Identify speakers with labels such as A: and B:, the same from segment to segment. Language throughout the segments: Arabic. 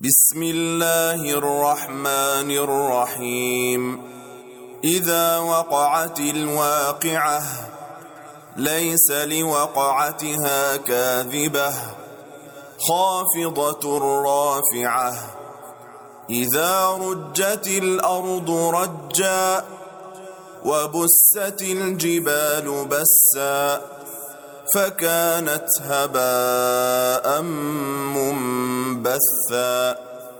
A: بسم الله الرحمن الرحيم. إذا وقعت الواقعة ليس لوقعتها كاذبة خافضة رافعة. إذا رجت الأرض رجا وبست الجبال بسا فكانت هباء منبثا.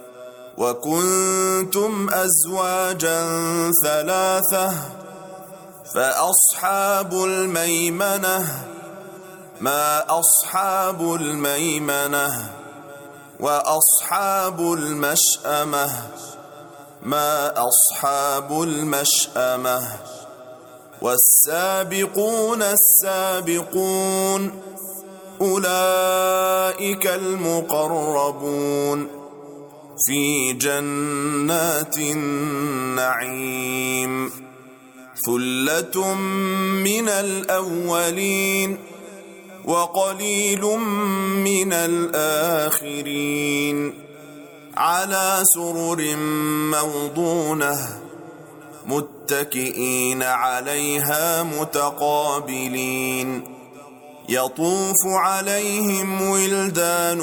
A: وكنتم أزواجا ثلاثة فأصحاب الميمنة ما أصحاب الميمنة. وأصحاب المشأمة ما أصحاب المشأمة. والسابقون السابقون أولئك المقربون في جنات النعيم. ثلة من الأولين وقليل من الآخرين على سرر موضونة متكئين عليها متقابلين. يطوف عليهم ولدان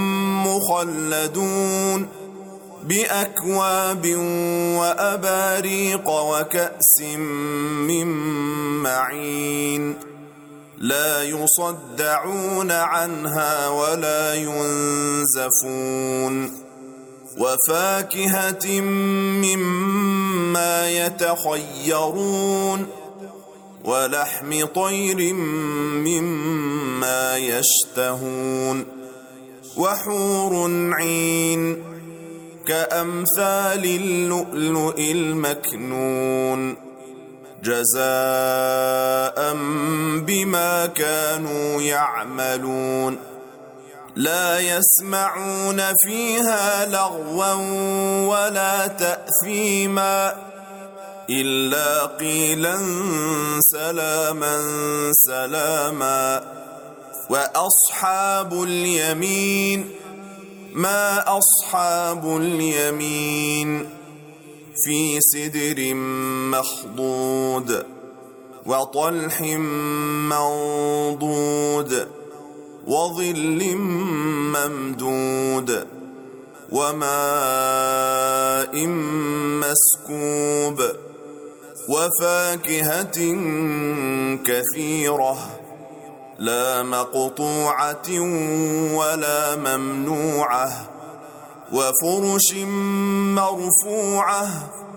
A: مخلدون بأكواب وأباريق وكأس من معين لا يصدعون عنها ولا ينزفون. وفاكهة مما يتخيرون ولحم طير مما يشتهون. وحور عين كأمثال اللؤلؤ المكنون جزاء بما كانوا يعملون. لا يسمعون فيها لغوا ولا تأثيما إلا قيلا سلاما سلاما. وأصحاب اليمين ما أصحاب اليمين في سدر مخضود وطلح منضود وظل ممدود وماء مسكوب وفاكهة كثيرة لا مقطوعة ولا ممنوعة وفرش مرفوعة.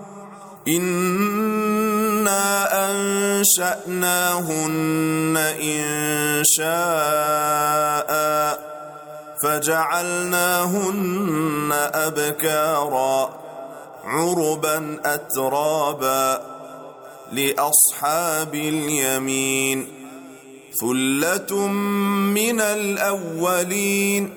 A: إنا أنشأناهن إنشاء فجعلناهن أبكارا عربا أترابا لأصحاب اليمين. ثلة من الأولين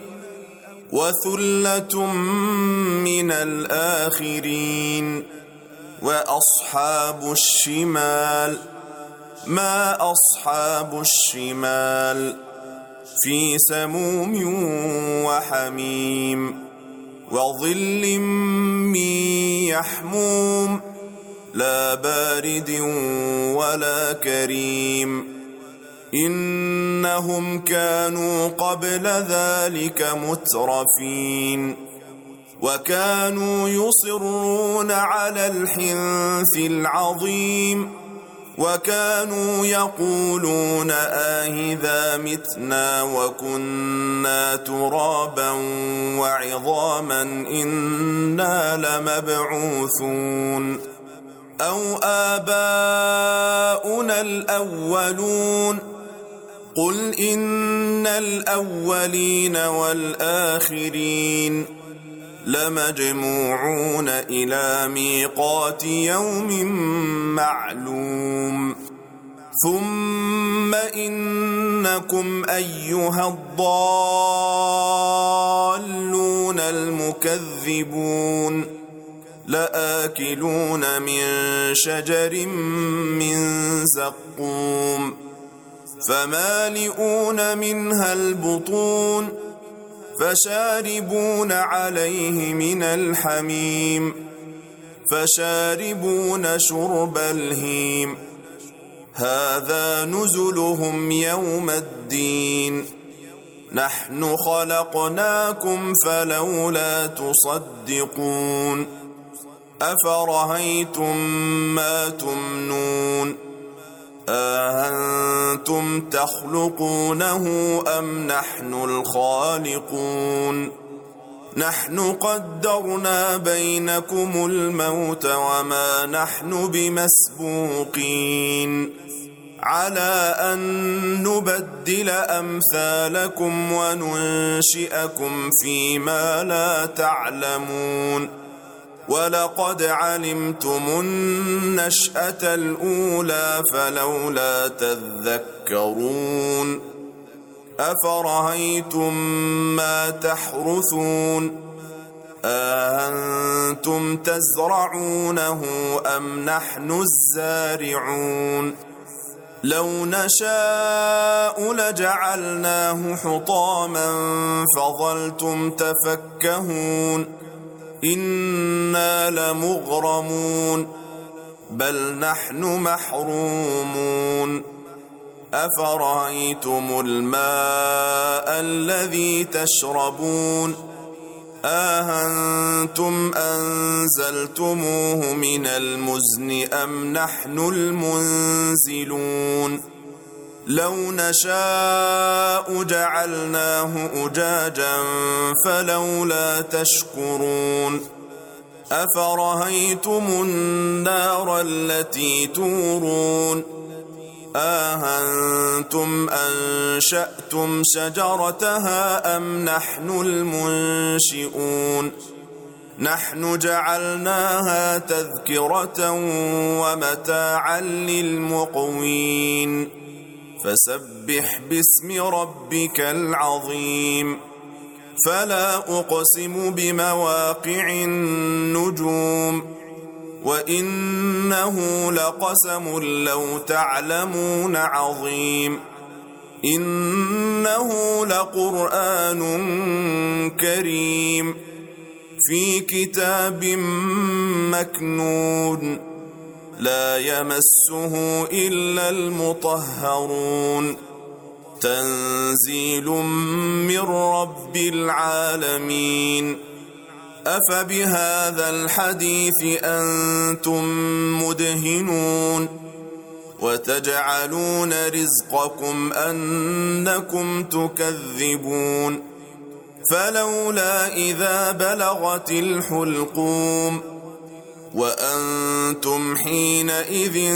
A: وثلة من الآخرين. وأصحاب الشمال ما أصحاب الشمال في سموم وحميم وظل من يحموم لا بارد ولا كريم. إنهم كانوا قبل ذلك مترفين وكانوا يصرون على الحنث العظيم وكانوا يقولون آئذا متنا وكنا ترابا وعظاما إنا لمبعوثون أو آباؤنا الأولون. قل إن الأولين والآخرين لمجموعون إلى ميقات يوم معلوم. ثم إنكم أيها الضالون المكذبون لآكلون من شجر من زقوم فمالئون منها البطون فشاربون عليه من الحميم فشاربون شرب الهيم هذا نزلهم يوم الدين نحن خلقناكم فلولا تصدقون أفرأيتم ما تمنون أأنتم تخلقونه أم نحن الخالقون نحن قدرنا بينكم الموت وما نحن بمسبوقين على أن نبدل أمثالكم وننشئكم فيما لا تعلمون ولقد علمتم النشأة الأولى فلولا تذكرون أفرأيتم ما تحرثون أأنتم تزرعونه أم نحن الزارعون لو نشاء لجعلناه حطاما فظلتم تفكهون إنا لمغرمون بل نحن محرومون أفرأيتم الماء الذي تشربون أأنتم أنزلتموه من المزن أم نحن المنزلون لو نشاء جعلناه أجاجا فلولا تشكرون أفرأيتم النار التي تورون أأنتم أنشأتم شجرتها أم نحن المنشئون نحن جعلناها تذكرة ومتاعا للمقوين فسبح باسم ربك العظيم فلا أقسم بمواقع النجوم وإنه لقسم لو تعلمون عظيم إنه لقرآن كريم في كتاب مكنون لا يمسه إلا المطهرون تنزيل من رب العالمين أفبهذا الحديث أنتم مدهنون وتجعلون رزقكم أنكم تكذبون فلولا إذا بلغت الحلقوم وأنتم حينئذ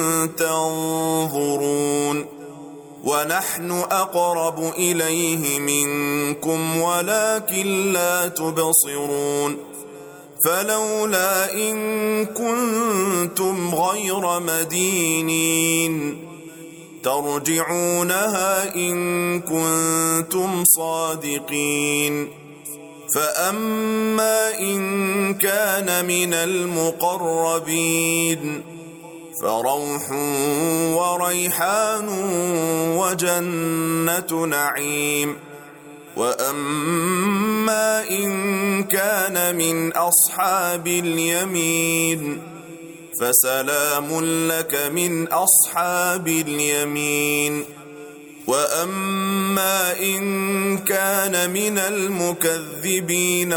A: تنظرون ونحن أقرب إليه منكم ولكن لا تبصرون فلولا إن كنتم غير مدينين ترجعونها إن كنتم صادقين فأما إن كان من المقربين فروح وريحان وجنة نعيم وأما إن كان من أصحاب اليمين فسلام لك من أصحاب اليمين وأما إن كان من المكذبين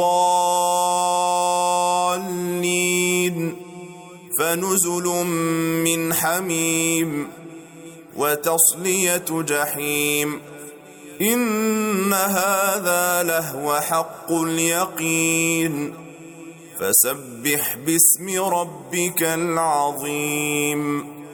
A: الضالين فنزل من حميم وتصلية جحيم إن هذا لهو حق اليقين فسبح باسم ربك العظيم